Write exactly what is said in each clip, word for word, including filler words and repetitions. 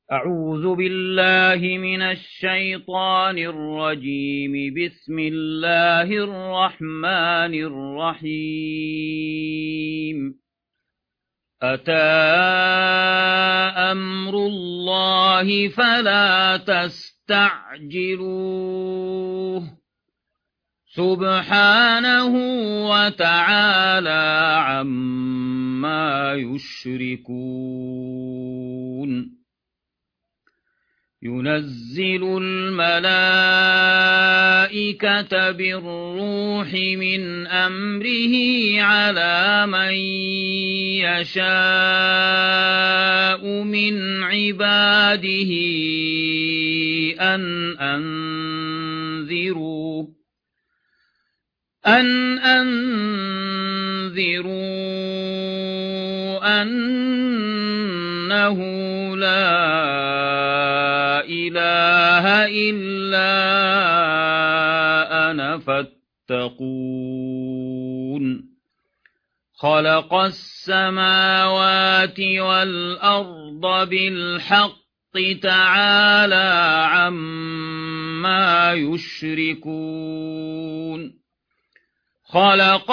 أعوذ بالله من الشيطان الرجيم. بسم الله الرحمن الرحيم. أتى أمر الله فلا تستعجلوه سبحانه وتعالى عما يشركون. ينزل الملائكة بالروح من أمره على من يشاء من عباده أن أنذروا أن أنذروا أنه لا إله إلا أنا فاتقون. خلق السماوات والأرض بالحق تعالى عما يشركون. خلق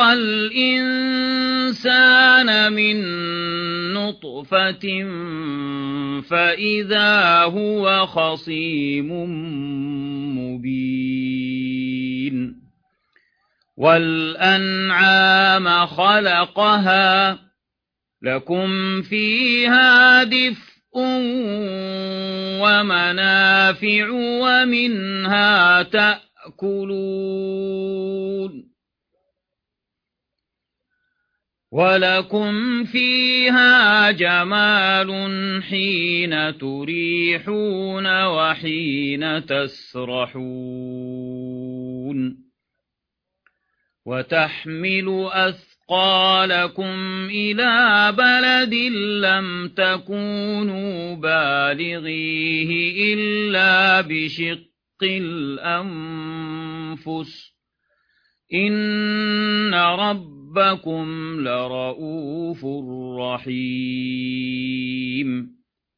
الإنسان من نطفة فإذا هو خصيم مبين. والأنعام خلقها لكم فيها دفء ومنافع ومنها تأكلون. ولكم فيها جمال حين تريحون وحين تسرحون. وتحمل أثقالكم إلى بلد لم تكونوا بالغيه إلا بشق الأنفس إن رب ربكم لرؤوف رحيم.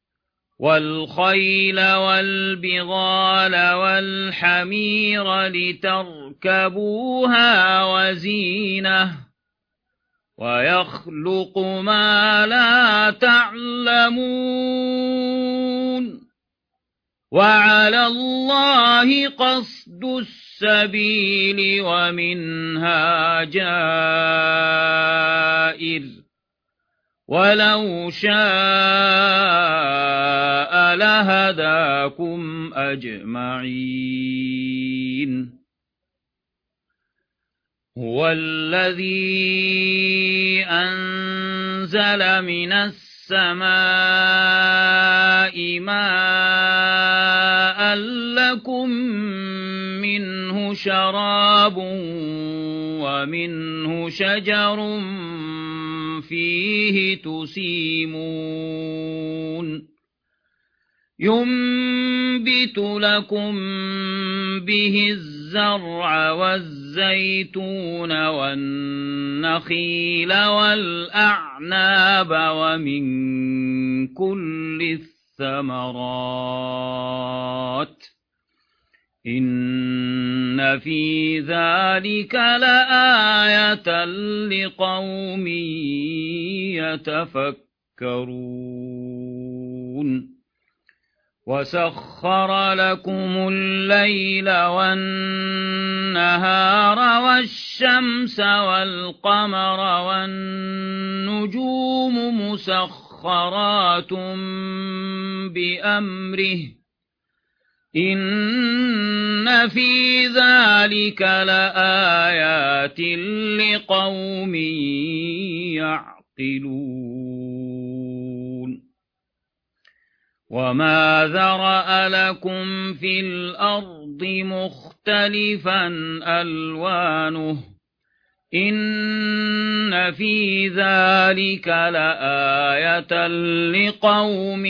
والخيل والبغال والحمير لتركبوها وزينة ويخلق ما لا تعلمون. وعلى الله قصد السبيل ومنها جائر ولو شاء لهداكم أجمعين. هو الذي أنزل من السماء ماء لكم منه شراب ومنه شجر فيه تسيمون. ينبت لكم به الزرع والزيتون والنخيل والأعناب ومن كل الثمرات إن في ذلك لآية لقوم يتفكرون. وسخر لكم الليل والنهار والشمس والقمر والنجوم مسخرات بأمره إن في ذلك لآيات لقوم يعقلون. وما ذرأ لكم في الأرض مختلفا ألوانه إن في ذلك لآية لقوم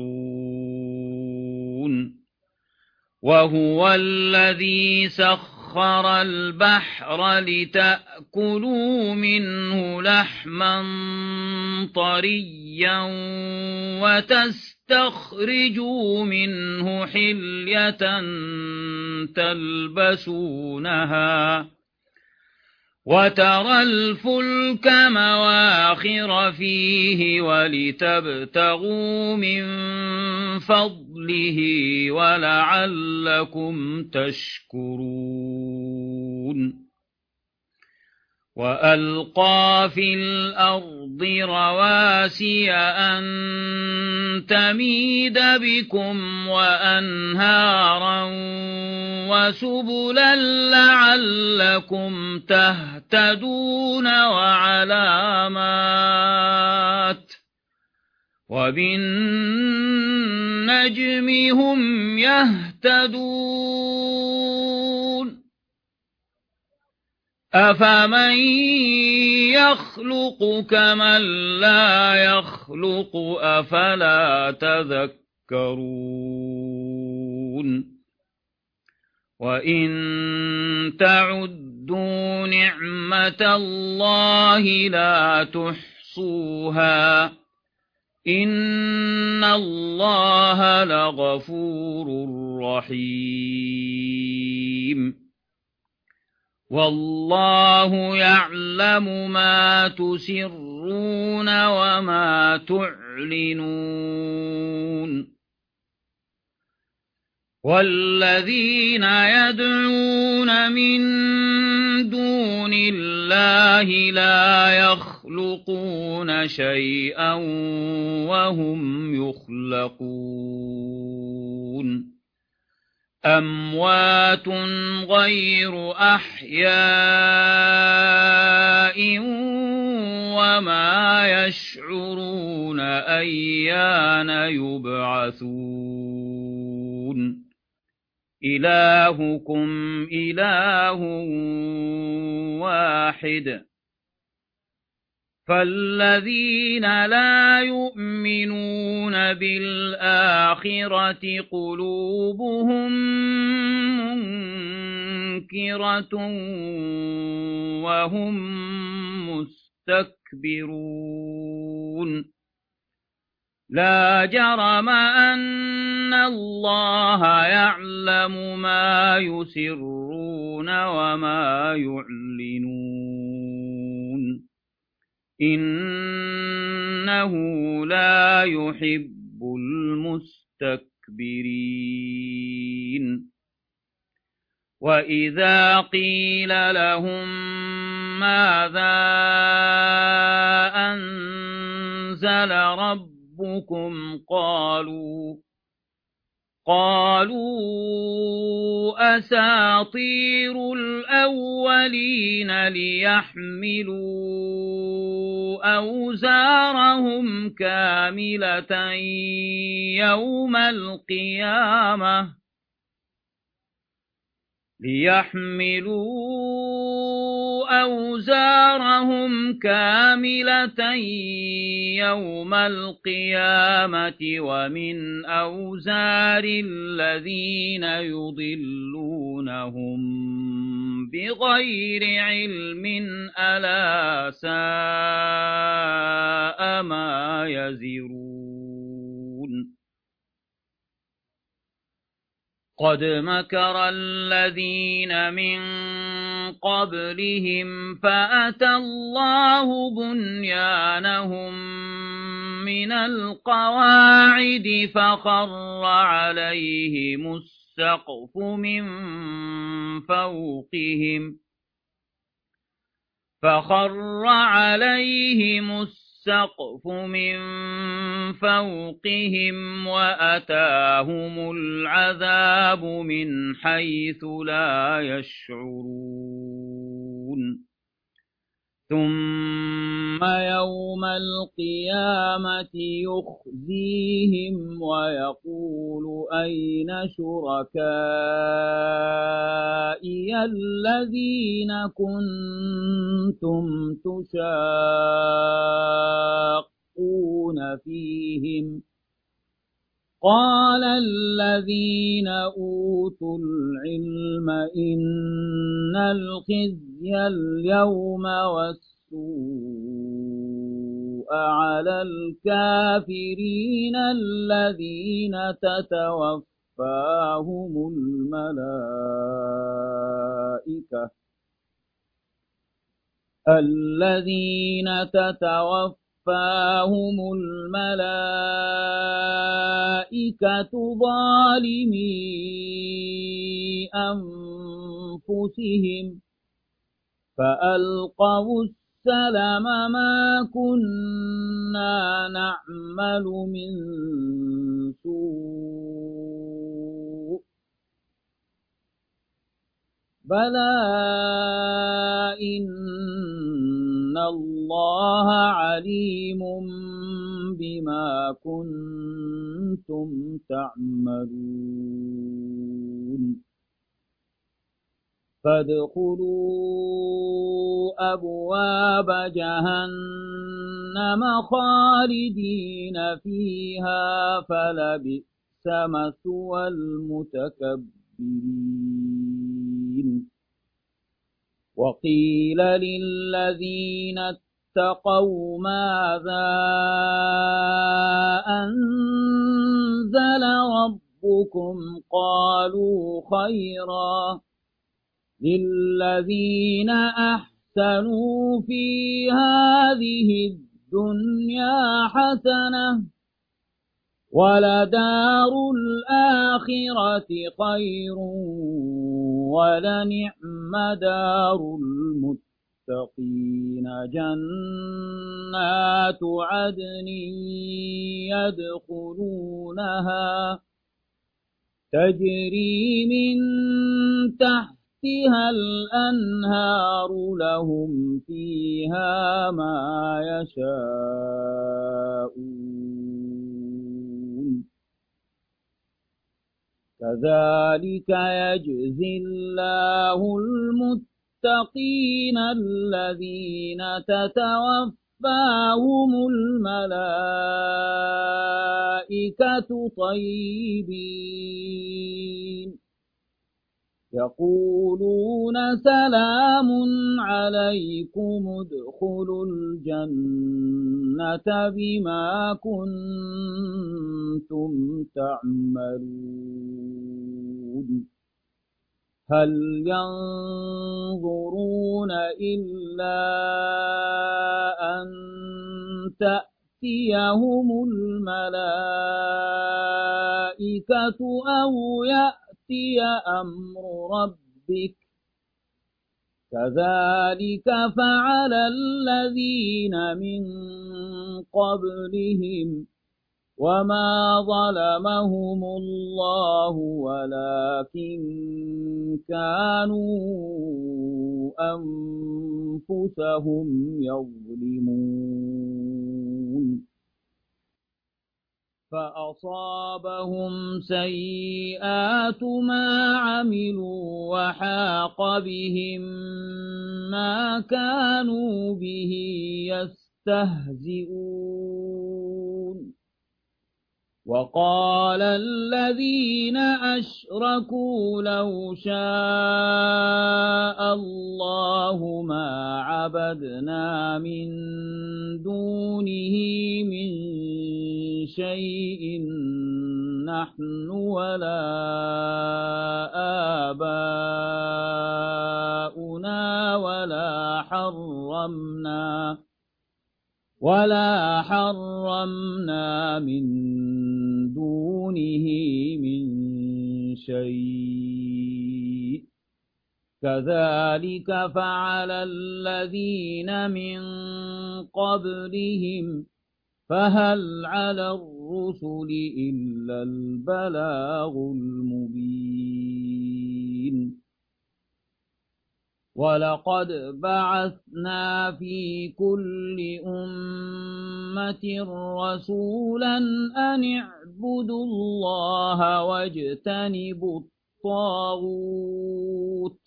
يذكرون. وهو الذي سخر وسخر البحر لتأكلوا منه لحما طريا وتستخرجوا منه حلية تلبسونها وترى الفلك مواخر فيه ولتبتغوا من فضله ولعلكم تشكرون وألقى في الأرض رواسي أن تميد بكم وأنهارا وسبلا لعلكم تهتدون وعلامات وبالنجم هم يهتدون أفمن يخلق كمن لا يخلق أفلا تذكرون وإن تعدوا نعمة الله لا تحصوها إن الله لغفور رحيم والله يعلم ما تسرون وما تعلنون والذين يدعون من دون الله لا يخلقون شيئا وهم يخلقون أموات غير أحياء وما يشعرون أيان يبعثون إلهكم إله واحد فالذين لا يؤمنون بالآخرة قلوبهم منكرة وهم مستكبرون لا جرم أن الله يعلم ما يسرون وما يعلنون إنه لا يحب المستكبرين وإذا قيل لهم ماذا أنزل ربكم قالوا قالوا أساطير الأولين ليحملوا أوزارهم كاملة يوم القيامة ليحملوا أوزارهم كاملة يوم القيامة ومن أوزار الذين يضلونهم بغير علم ألا ساء ما يزرون قد مكر الذين من قبلهم فأتى الله بنيانهم من القواعد فخر عليهم السقف من فوقهم فخر عليهم السقف السقف من فوقهم وأتاهم العذاب من حيث لا يشعرون ثم يوم القيامة يخزيهم ويقول أين شركائي الذين كنتم تشاقون فيهم قال الذين أوتوا العلم إن الخزي اليوم والسوء على الكافرين الذين تتوفاهم الملائكة الذين تتوفاهم الملائكة ظالمي أنفسهم فألقوا السلم ما كنا نعمل من سوء بلى إن الله عليم بما كنتم تعملون فادخلوا أبواب جهنم خالدين فيها فلبئس مثوى المتكبرين وقيل للذين اتقوا ماذا أنزل ربكم قالوا خيرا للذين أحسنوا في هذه الدنيا حسنة ولدار الآخرة خير ولنعم دار المتقين جنات عدن يدخلونها تجري من تحتها الأنهار لهم فيها ما يشاءون كذلك يجزي الله المتقين الذين تتوفاهم الملائكة طيبين يقولون سلام عليكم ادخلوا الجنة بما كنتم تعملون هل ينظرون إلا أن تأتيهم الملائكة أو يأتي أمر ربك كذلك فعل الذين من قبلهم وما ظلمهم الله ولكن كانوا أنفسهم يظلمون فأصابهم سيئات ما عملوا وحاق بهم ما كانوا به يستهزئون وقال الذين أشركوا لو شاء الله ما عبدنا من دونه من شيء نحن ولا آباؤنا ولا حرمنا ولا حرمنا من دونه من شيء كذلك فعل الذين من قبلهم فهل على الرسل إلا البلاغ المبين ولقد بعثنا في كل أمة رسولا أن اعبدوا الله واجتنبوا الطاغوت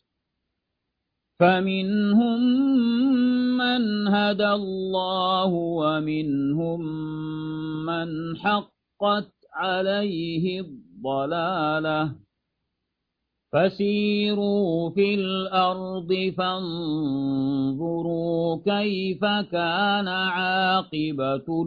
فمنهم من هدى الله ومنهم من حقت عليه الضلالة فسيروا في الأرض فانظروا كيف كان عاقبة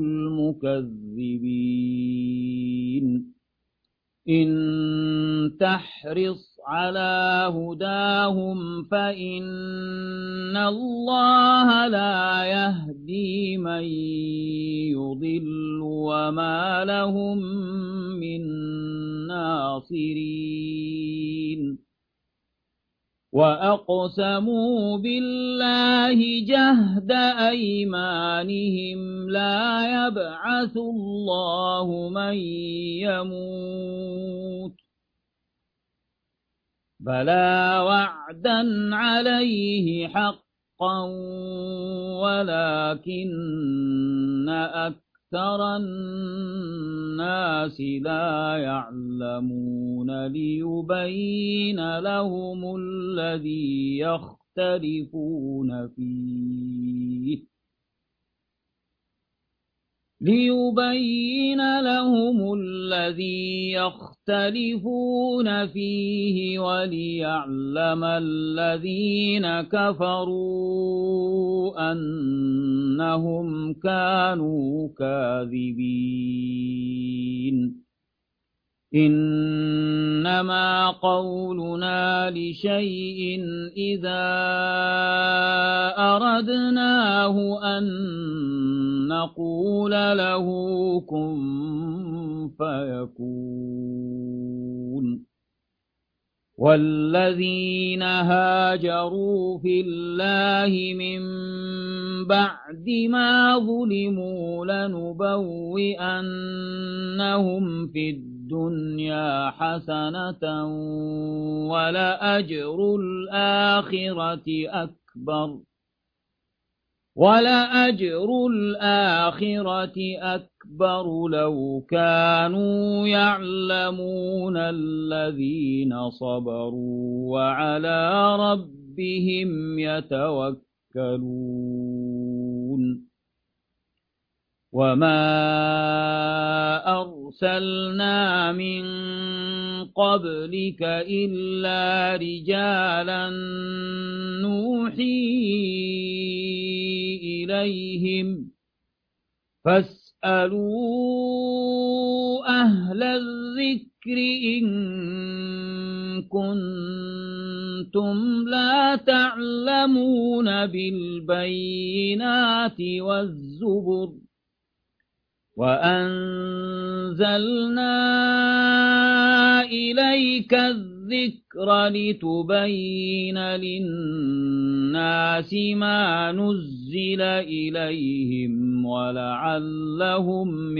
المكذبين إن تحرص على هداهم فإن الله لا يهدي من يضل وما لهم من ناصرين وأقسموا بالله جهد أيمانهم لا يبعث الله من يموت بلى وعدا عليه حقا ولكن أكثر الناس لا يعلمون ليبين لهم الذي يختلفون فيه ليبين لهم الذي يختلفون فيه وليعلم الذين كفروا أنهم كانوا كاذبين إنما قولنا لشيء إذا أردناه أن نقول له كن فيكون والذين هاجروا في الله من بعد ما ظلموا لنبوئنهم في الدنيا حسنة ولأجر الآخرة أكبر ولأجر الآخرة أكبر لو كانوا يعلمون الذين صبروا وعلى ربهم يتوكلون وما أرسلنا من قبلك إلا رجالا نوحي إليهم فاسألوا أهل الذكر إن كنتم لا تعلمون بالبينات والزبر وأنزلنا إليك الذكر لتبين للناس ما نزل إليهم ولعلهم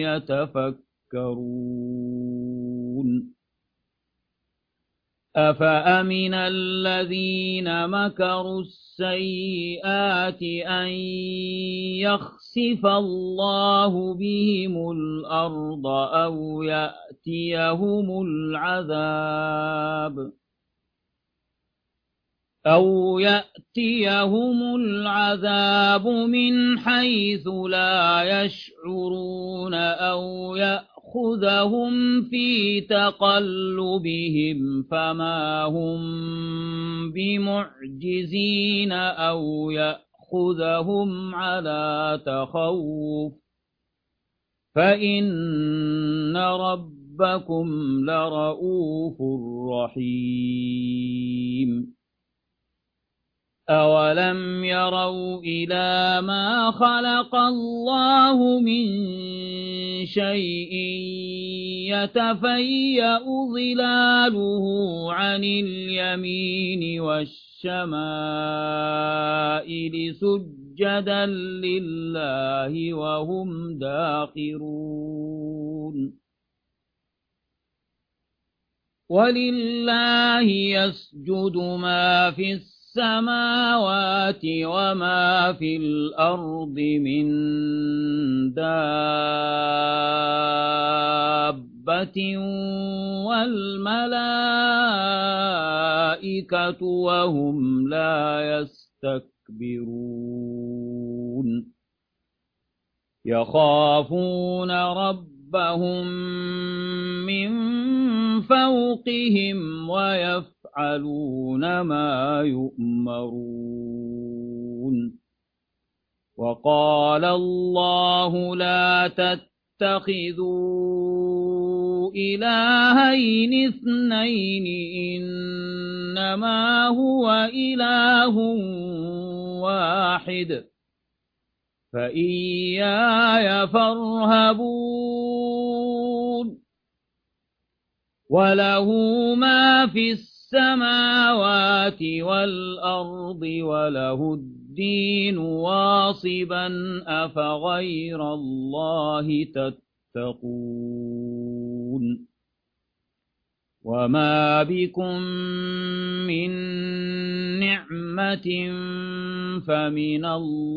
يتفكرون أفأمن الذين مكروا السيئات أن يخسف الله بهم الأرض أو يأتيهم العذاب أو يأتيهم العذاب من حيث لا يشعرون أو يأخذهم في تقلبهم فما هم بمعجزين أو يأخذهم على تخوف فإن ربكم لرؤوف رحيم أولم يروا إلى ما خلق الله من شيء يتفيأ ظلاله عن اليمين والشمائل سجدا لله وهم داخرون ولله يسجد ما في السماء السماوات وما في الأرض من دابة والملائكة وهم لا يستكبرون يخافون رب ربهم من فوقهم ويفعلون ما يؤمرون. وقال الله لا تتخذوا إلهين اثنين إنما هو إله واحد فإياي فارهبون. وله ما في السماوات والأرض وله الدين واصبا أفغير الله تتقون. وما بكم من نعمة فمن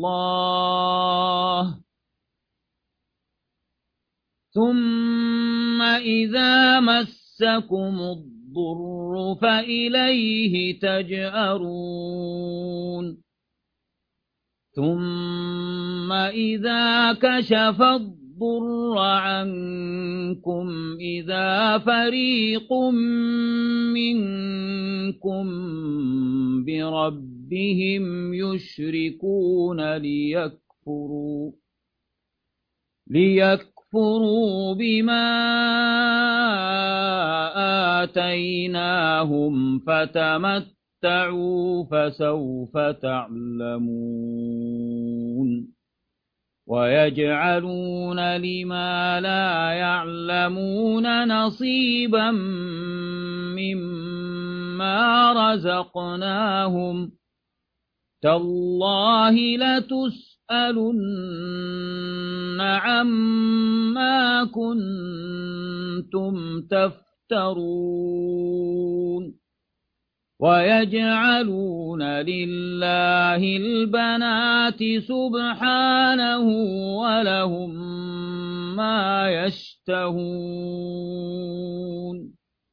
الله ثم إذا مسكم الضر فإليه تجأرون. ثم إذا كشف الضر عنكم إذا فريق منكم بربهم يشركون ليكفروا ليكفروا بما آتيناهم فتمتعوا فسوف تعلمون. ويجعلون لما لا يعلمون نصيبا مما رزقناهم تالله لتسألن عما كنتم تفترون. ويجعلون لله البنات سبحانه ولهم ما يشتهون.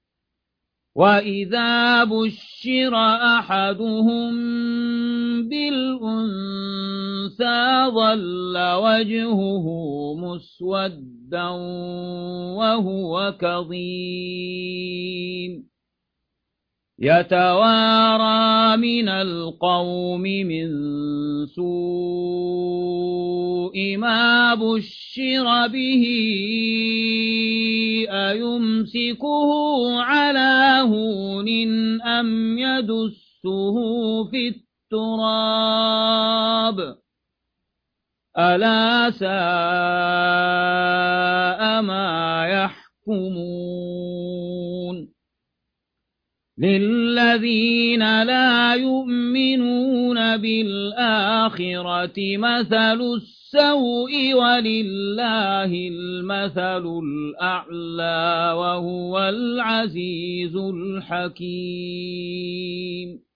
وإذا بشر أحدهم بالأنثى ظل وجهه مسودا وهو كظيم يتوارى من القوم من سوء ما بشر به أيمسكه على هون أم يدسه في التراب ألا ساء ما يحكمون. للذين لا يؤمنون بالآخرة مثل السوء ولله المثل الأعلى وهو العزيز الحكيم.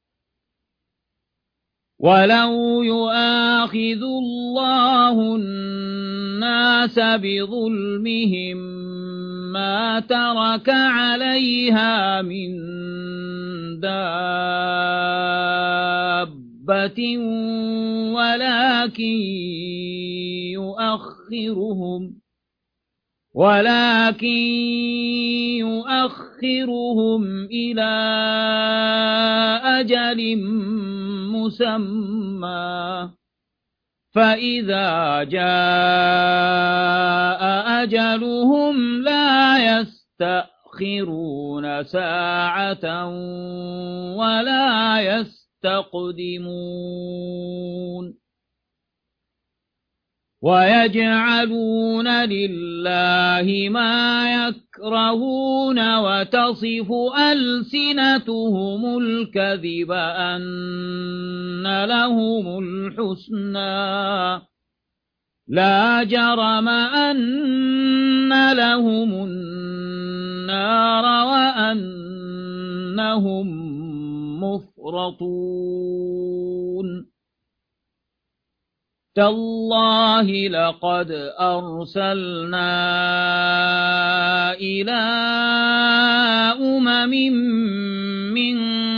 ولو يؤاخذ الله الناس بظلمهم ما ترك عليها من دابة ولكن يؤخرهم ولكن يؤخرهم إلى أجل مسمى فإذا جاء أجلهم لا يستأخرون ساعة ولا يستقدمون. ويجعلون لله ما يكرهون وتصف ألسنتهم الكذب أن لهم الحسنى لا جرم أن لهم النار وأنهم مفرطون. تالله لقد أرسلنا إلى أمم من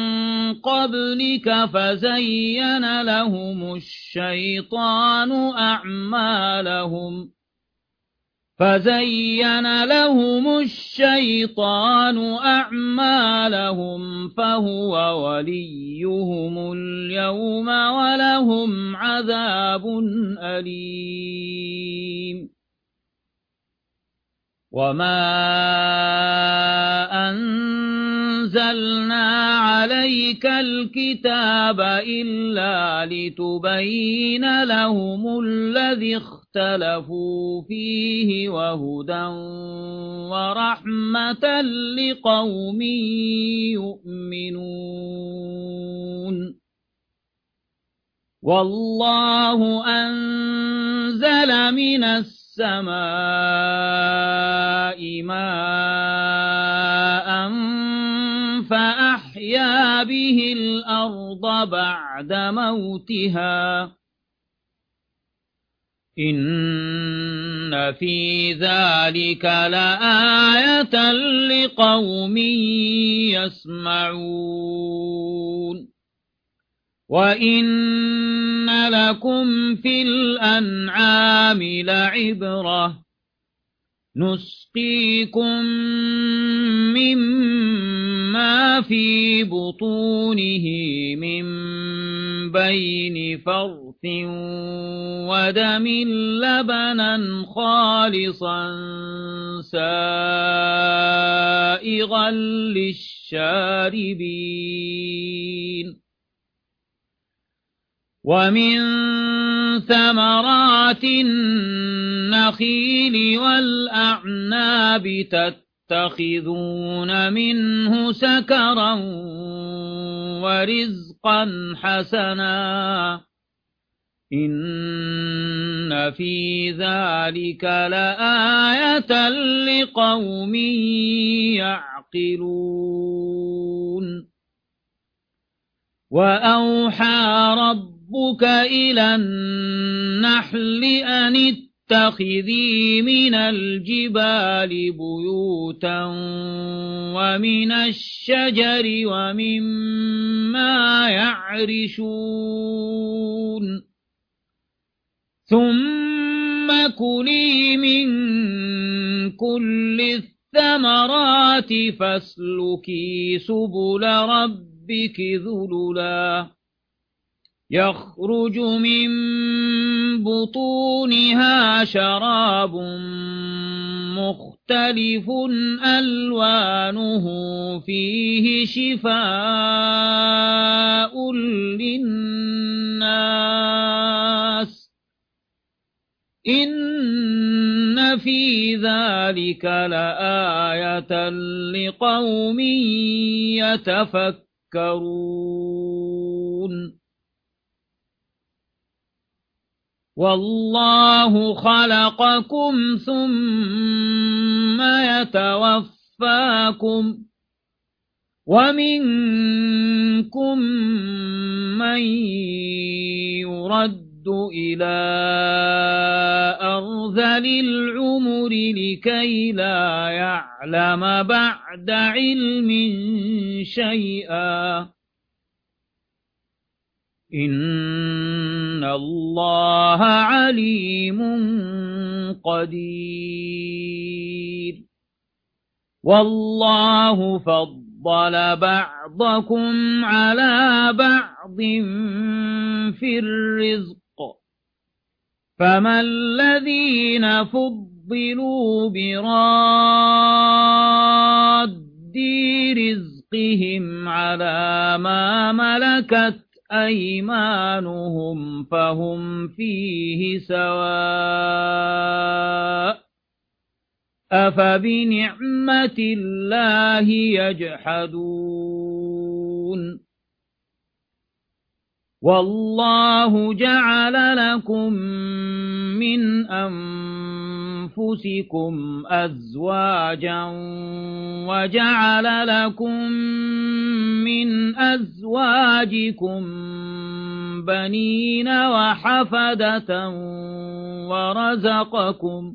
قبلك فزين لهم الشيطان أعمالهم فزين لهم الشيطان أعمالهم فهو وليهم اليوم ولهم عذاب أليم وما أنزلنا عليك الكتاب إلا لتبين لهم الذي اختلفوا فيه وهدى ورحمة لقوم يؤمنون والله أنزل من السماء ماء فأحيا به الأرض بعد موتها إن في ذلك لآية لقوم يسمعون وإن لكم في الأنعام لعبرة نسقيكم مما في بطونه من بين فرث ودم لبنا خالصا سائغا للشاربين ومن ثمرات النخيل والأعناب تتخذون منه سكرا ورزقا حسنا إن في ذلك لآية لقوم يعقلون وأوحى ربك ربك إلى النحل أن اتخذي من الجبال بيوتا ومن الشجر ومما يعرشون ثم كلي من كل الثمرات فاسلكي سبل ربك ذللا يخرج من بطونها شراب مختلف ألوانه فيه شفاء للناس إن في ذلك لآية لقوم يتفكرون والله خلقكم ثم يتوفاكم ومنكم من يرد إلى أرذل العمر لكي لا يعلم بعد علم شيئا إن الله عليم قدير والله فضل بعضكم على بعض في الرزق فما الذين فضلوا براد رزقهم على ما ملكت أيمانهم فهم فيه سواء أفبنعمة الله يجحدون والله جعل لكم من أنفسكم أزواجا وجعل لكم من أزواجكم بنين وحفدة ورزقكم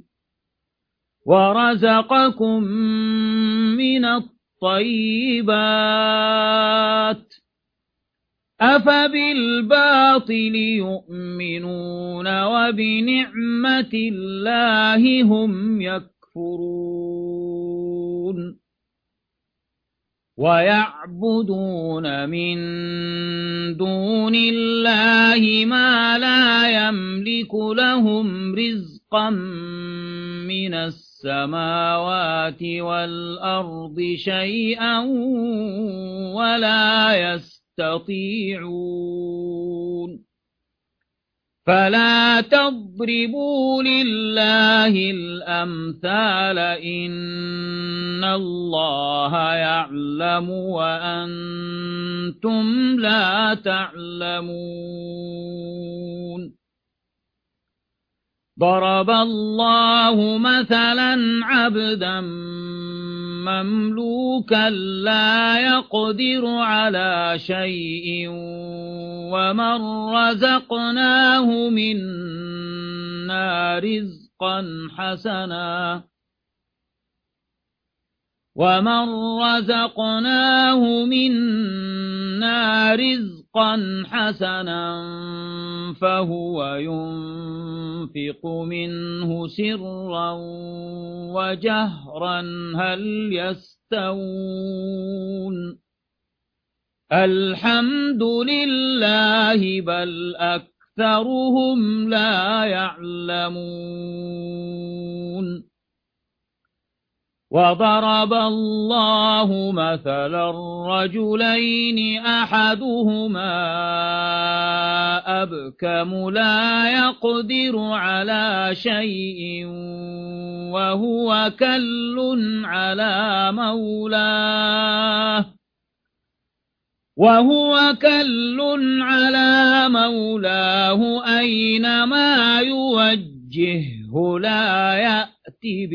ورزقكم من الطيبات أفبالباطل يؤمنون وبنعمة الله هم يكفرون ويعبدون من دون الله ما لا يملك لهم رزقا من السماوات والأرض شيئا ولا يستطيعون فلا تضربوا لله الأمثال إن الله يعلم وأنتم لا تعلمون ضرب الله مثلا عبدا مملوكا لا يقدر على شيء ومن رزقناه منا رزقا حسنا ومن رزقناه منا رزقا حسنا فهو ينفق منه سرا وجهرا هل يستوون الحمد لله بل أكثرهم لا يعلمون وضرب الله مثلا رجلين أحدهما أبكم لا يقدر على شيء وهو كل على مولاه وهو كل على مولاه أينما يوجهه لا يأتي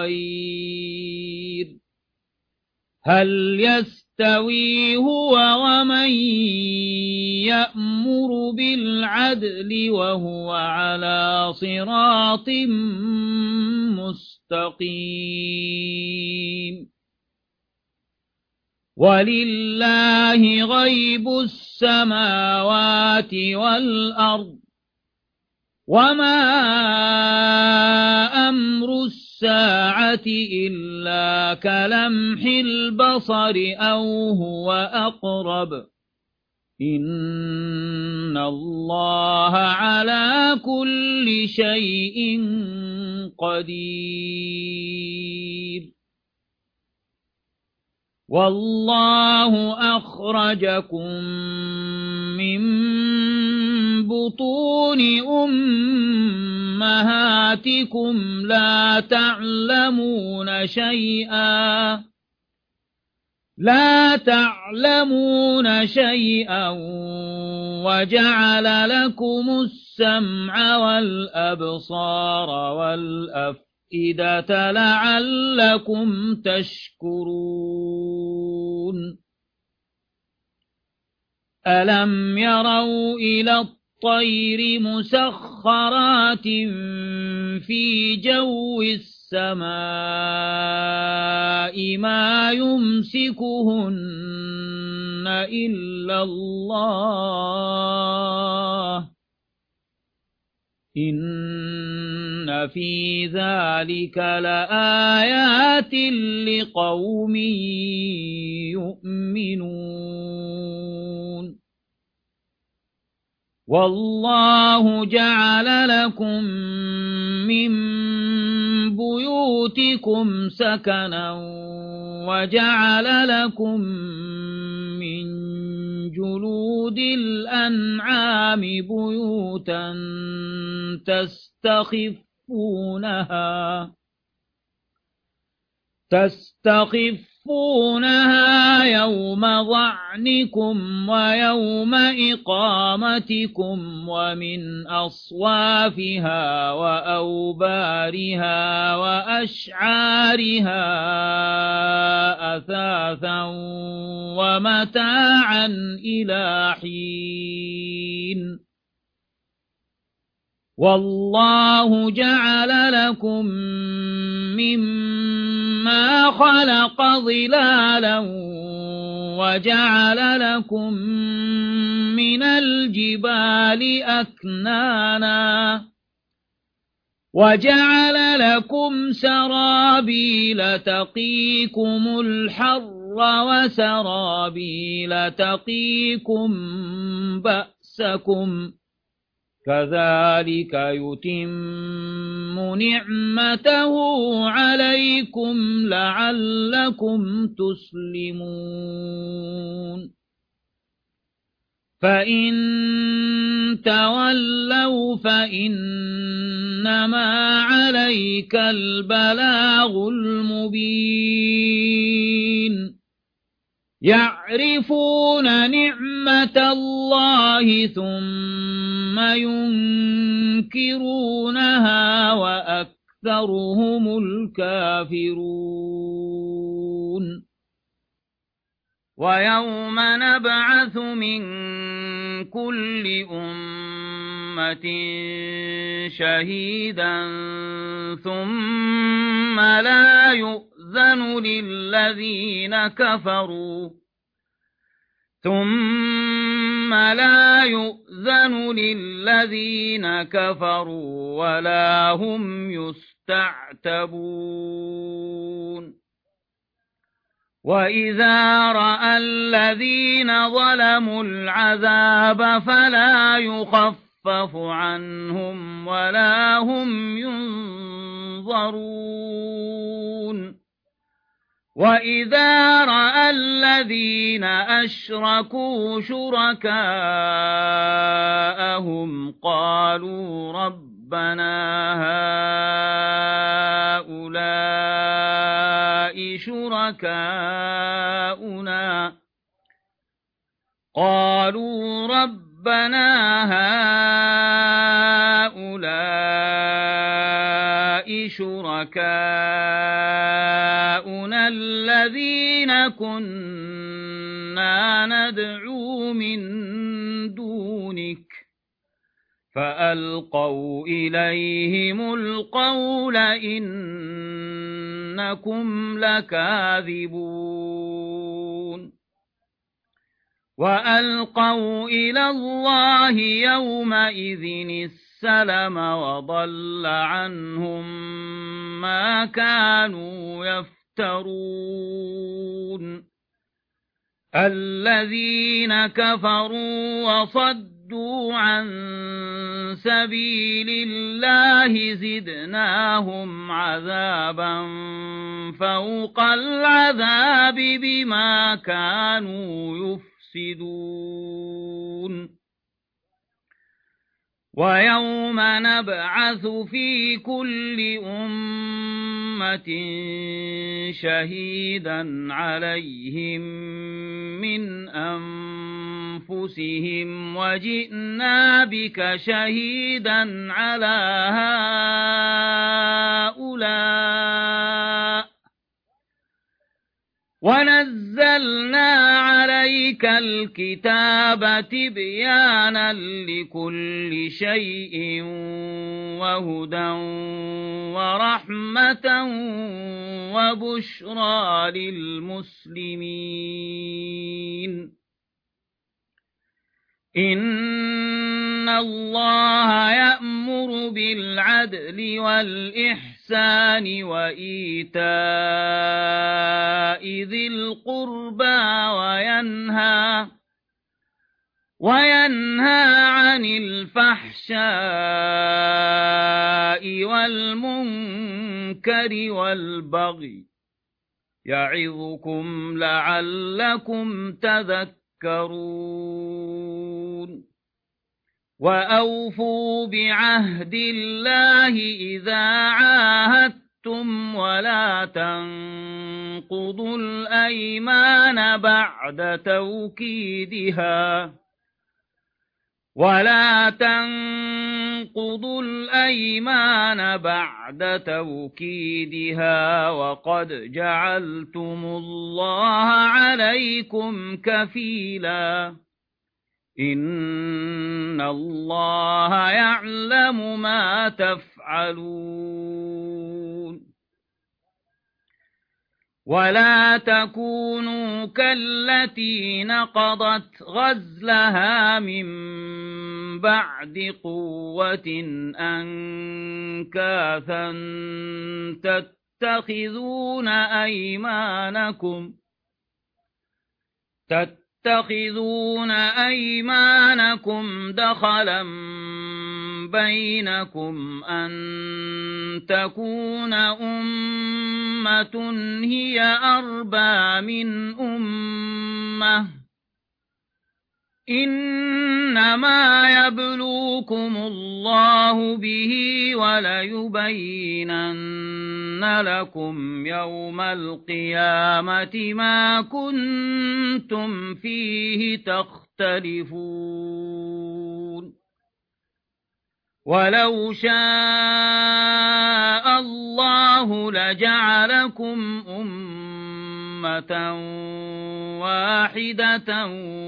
بخير هل يستوي هو ومن يأمر بالعدل وهو على صراط مستقيم ولله غيب السماوات والأرض وما أمر الساعة إلا كلمح البصر أو هو أقرب إن الله على كل شيء قدير والله أخرجكم من بطون أمهاتكم لا تعلمون شيئا لا تعلمون شيئا وجعل لكم السمع والأبصار والأفئدة إذا لعلكم تشكرون ألم يروا إلى الطير مسخرات في جو السماء ما يمسكهن إلا الله إن في ذلك لآيات لقوم يؤمنون والله جعل لكم من بيوتكم سكنا وجعل لكم من جلود الأنعام بيوتا تستخفونها تستخفونها يوم ظعنكم ويوم إقامتكم ومن أصوافها وأوبارها وأشعارها أثاثا ومتاعا إلى حين والله جعل لكم مما خلق ظلالا وجعل لكم من الجبال أكنانا وجعل لكم سرابيل تقيكم الحر وسرابيل تقيكم بأسكم كذلك يتم نعمته عليكم لعلكم تسلمون فإن تولوا فإنما عليك البلاغ المبين يعرفون نعمة الله ثم ينكرونها وأكثرهم الكافرون ويوم نبعث من كل أمة شهيدا ثم لا يؤذن للذين كفروا ثم لا يؤذن للذين كفروا ولا هم يستعتبون وإذا رأى الذين ظلموا العذاب فلا يخفف عنهم ولا هم ينظرون وإذا رأى الذين أشركوا شركاءهم قالوا ربنا هؤلاء شركاؤنا قالوا ربنا هؤلاء شركاؤنا الذين كنا ندعو من دونك فألقوا إليهم القول إنكم لكاذبون وألقوا إلى الله يومئذ السلم وضل عنهم ما كانوا يفترون الذين كفروا وصدوا عن سبيل الله زدناهم عذابا فوق العذاب بما كانوا يفسدون ويوم نبعث في كل أمة شهيدا عليهم من أنفسهم وجئنا بك شهيدا على هؤلاء ونزلنا عليك الكتاب تبيانا لكل شيء وهدى ورحمة وبشرى للمسلمين إن الله يأمر بالعدل والإحسان وإيتاء ذي القربى وينهى وينهى عن الفحشاء والمنكر والبغي يعظكم لعلكم تذكرون وأوفوا بعهد الله إذا عاهدتم ولا تنقضوا الأيمان بعد توكيدها ولا تنقضوا الأيمان بعد توكيدها وقد جعلتم الله عليكم كفيلا إن الله يعلم ما تفعلون ولا تكونوا كالتي نقضت غزلها من بعد قوة أنكاثا تتخذون أيمانكم تتخذون أيمانكم دخلا بينكم أن تكون أمة هي أربى من أمة إنما يبلوكم الله به وليبينن لكم يوم القيامة ما كنتم فيه تختلفون ولو شاء الله لجعلكم أمة واحدة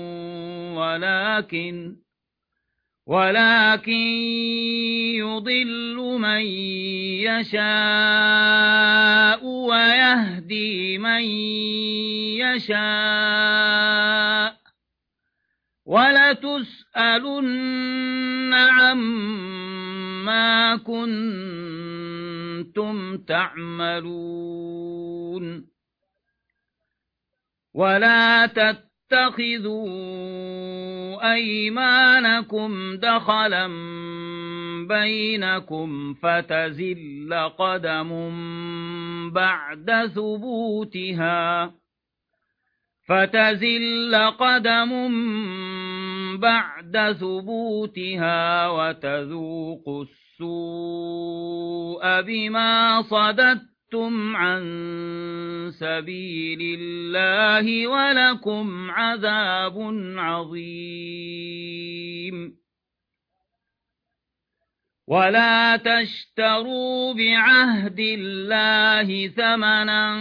ولكن ولكن يضل من يشاء ويهدي من يشاء ولتسألن عما كنتم تعملون ولا تتخذوا أيمانكم دخلا بينكم فتزل قدم بعد ثبوتها فتزل قدم بعد ثبوتها وتذوقوا السوء بما صددتم عن سبيل الله ولكم عذاب عظيم ولا تشتروا بعهد الله ثمنا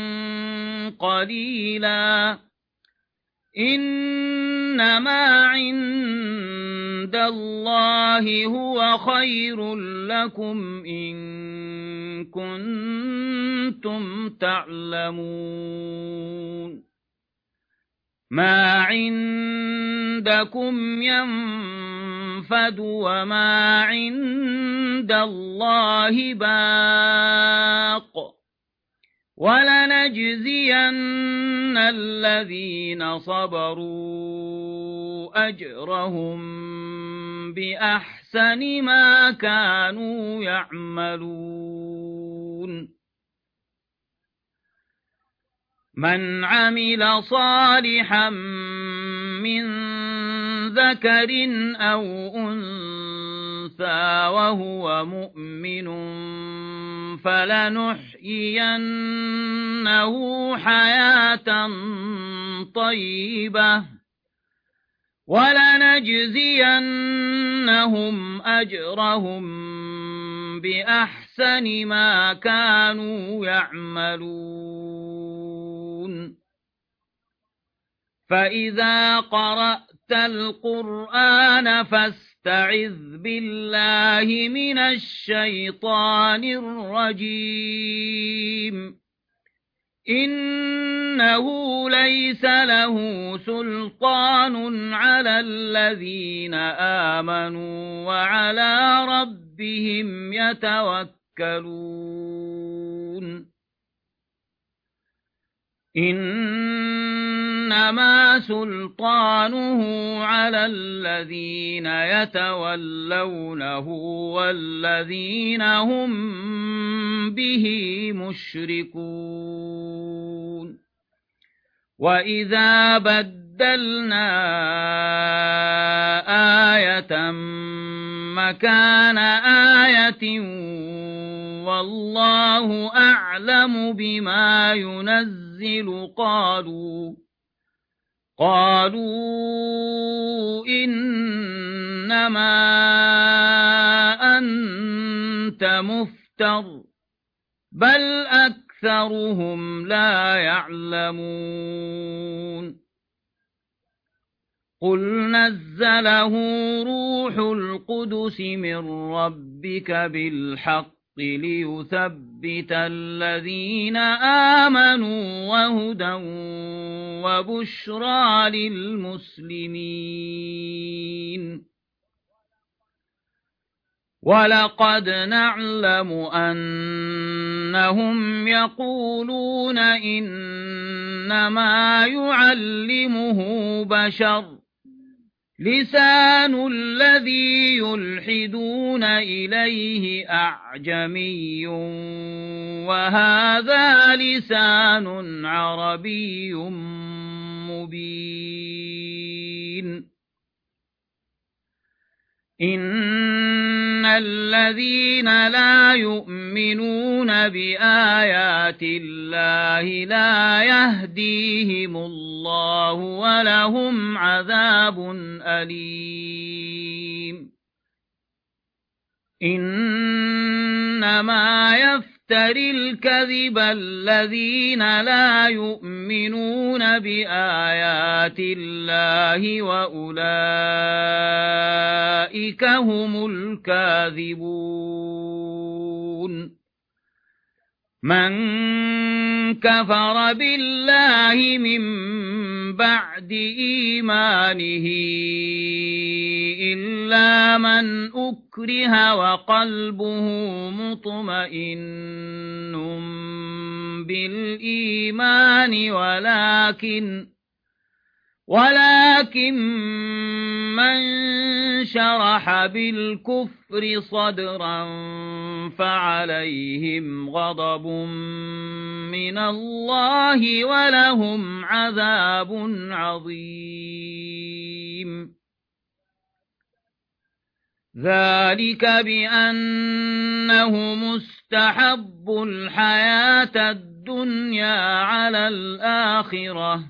قليلا إنما عند الله هو خير لكم إن كنتم تعلمون ما عندكم ينفد وما عند الله باق ولنجزين الذين صبروا أجرهم بأحسن ما كانوا يعملون من عمل صالحا من ذكر أو أنثى وهو مؤمن فلنحيينه حياة طيبة ولنجزينهم أجرهم بأحسن ما كانوا يعملون فإذا قرأت القرآن فاستعذ بالله من الشيطان الرجيم إنه ليس له سلطان على الذين آمنوا وعلى ربهم يتوكلون إنما سلطانه على الذين يتولونه والذين هم به مشركون وإذا بدلنا آية مكان آية والله أعلم بما ينزل قالوا قالوا إنما أنت مفتر بل أكثرهم لا يعلمون قل نزله روح القدس من ربك بالحق ليثبت الذين آمنوا وهدى وبشرى للمسلمين. ولقد نعلم أنهم يقولون إنما يعلمه بشر لسان الذي يلحدون إليه أعجمي وهذا لسان عربي مبين. إن الذين لا يؤمنون بآيات الله لا يهديهم الله ولهم عذاب أليم. إنما يفتري الكذب الذين لا يؤمنون بآيات الله وأولئك هم الكاذبون. من كفر بالله من بعد إيمانه إلا من أكره وقلبه مطمئن بالإيمان ولكن ولكن من شرح بالكفر صدرا فعليهم غضب من الله ولهم عذاب عظيم. ذلك بأنه مستحب الحياة الدنيا على الآخرة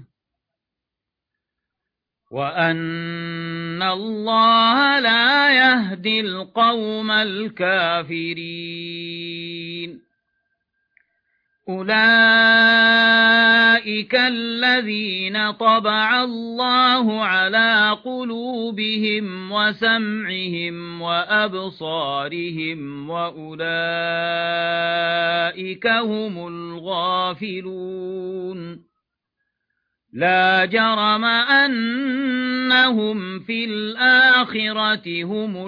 وأن الله لا يهدي القوم الكافرين. أولئك الذين طبع الله على قلوبهم وسمعهم وأبصارهم وأولئك هم الغافلون. لا جرم أنهم في الآخرة هم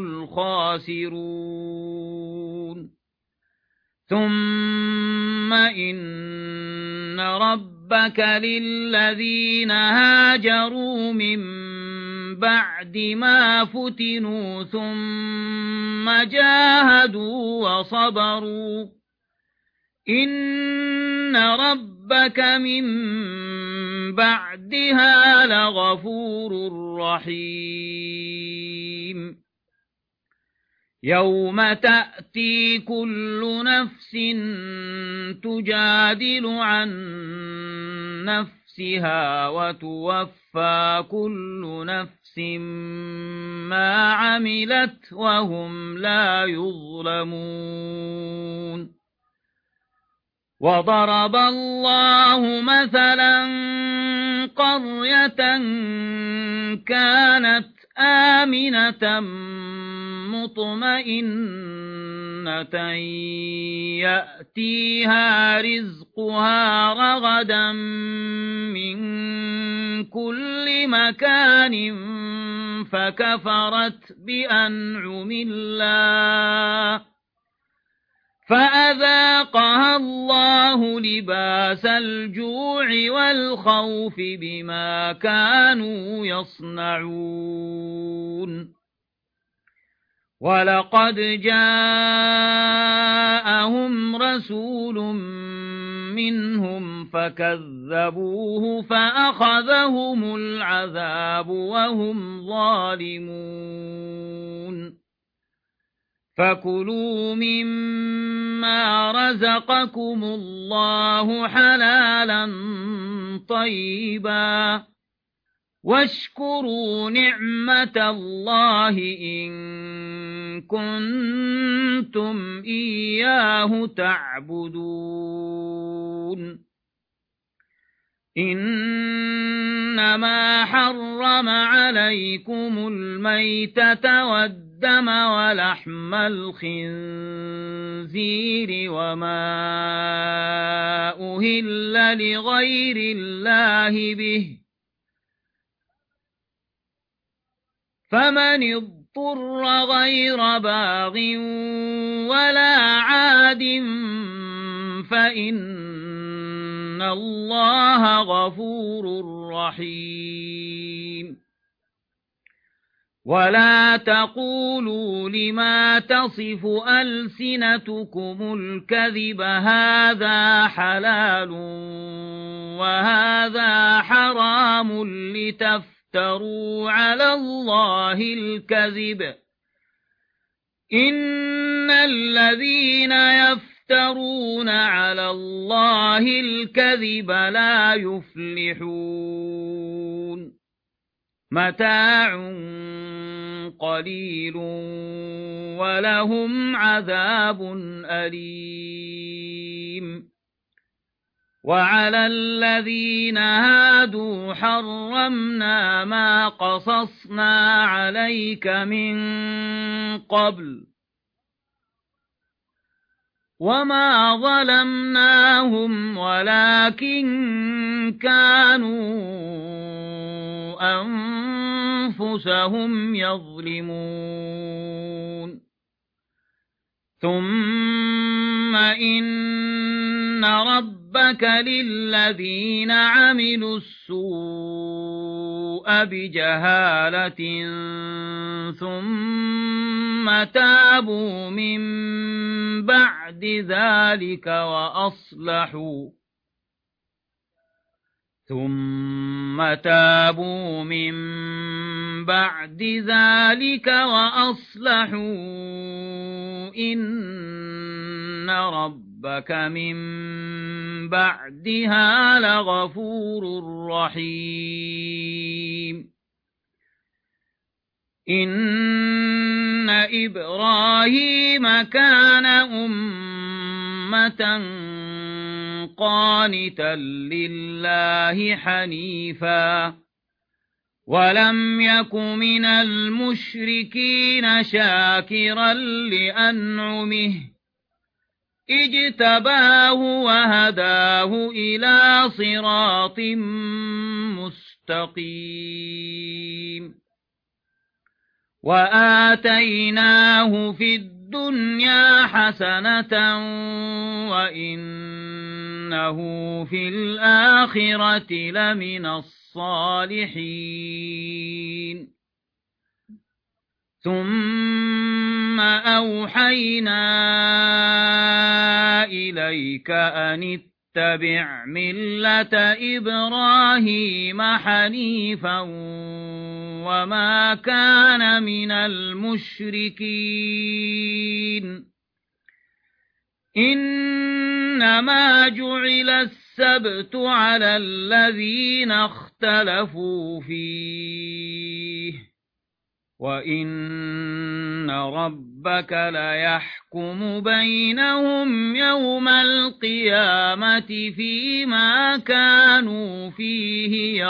الخاسرون. ثم إن ربك للذين هاجروا من بعد ما فتنوا ثم جاهدوا وصبروا إن ربك من بعدها لغفور رحيم. يوم تأتي كل نفس تجادل عن نفسها وتوفى كل نفس ما عملت وهم لا يظلمون. وضرب الله مثلا قرية كانت آمنة مطمئنة يأتيها رزقها رغدا من كل مكان فكفرت بأنعم الله فأذاقها الله لباس الجوع والخوف بما كانوا يصنعون. ولقد جاءهم رسول منهم فكذبوه فأخذهم العذاب وهم ظالمون. فكلوا مما رزقكم الله حلالا طيبا واشكروا نعمة الله إن كنتم إياه تعبدون. إن إنما حرم عليكم الميتة والدم ولحم الخنزير وما أهل لغير الله به فمن اضطر غير باغ ولا عاد فإن الله غفور رحيم ولا تقولوا لما تصف ألسنتكم الكذب هذا حلال وهذا حرام لتفتروا على الله الكذب إن الذين يفترون على الله الكذب لا يفلحون متاع قليل ولهم عذاب أليم وعلى الذين هادوا حرمنا ما قصصنا عليك من قبل وما ظلمناهم ولكن كانوا أنفسهم يظلمون ثم إن ربك للذين عملوا السوء بجهالة ثم تابوا من بعد ذلك وأصلحوا ثم تابوا من بعد ذلك وأصلحوا إن ربك من بعدها لغفور رحيم إن إبراهيم كان أمة قانتا لله حنيفا ولم يك من المشركين شاكرا لأنعمه اجتباه وهداه إلى صراط مستقيم وآتيناه في الدنيا حسنة وإنه في الآخرة لمن الصالحين ثم أوحينا إليك أن اتبع ملة إبراهيم حنيفا وما كان من المشركين إنما جعل السبت على الذين اختلفوا فيه وإن ربك ليحكم بينهم يوم القيامة فيما كانوا فيه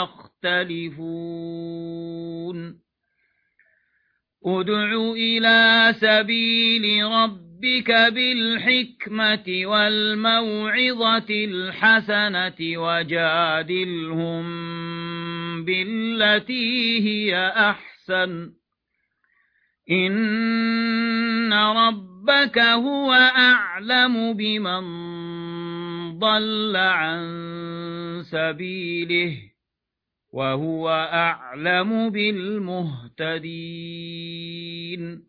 يختلفون ادع إلى سبيل ربك بالحكمة والموعظة الحسنة وجادلهم بالتي هي أحسن إن ربك هو أعلم بمن ضل عن سبيله وهو أعلم بالمهتدين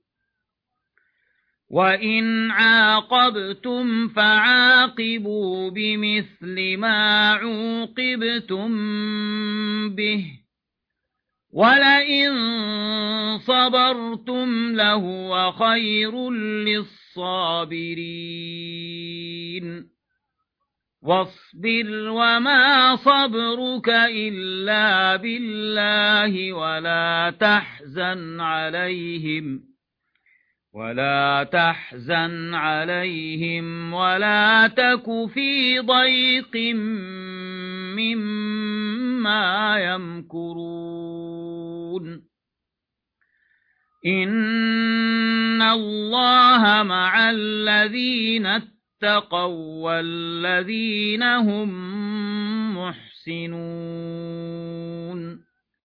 وإن عاقبتم فعاقبوا بمثل ما عوقبتم به ولئن صبرتم لهو خير للصابرين واصبر وما صبرك إلا بالله ولا تحزن عليهم ولا تحزن عليهم ولا تك في ضيق مما ما يمكرون إن الله مع الذين اتقوا والذين هم محسنون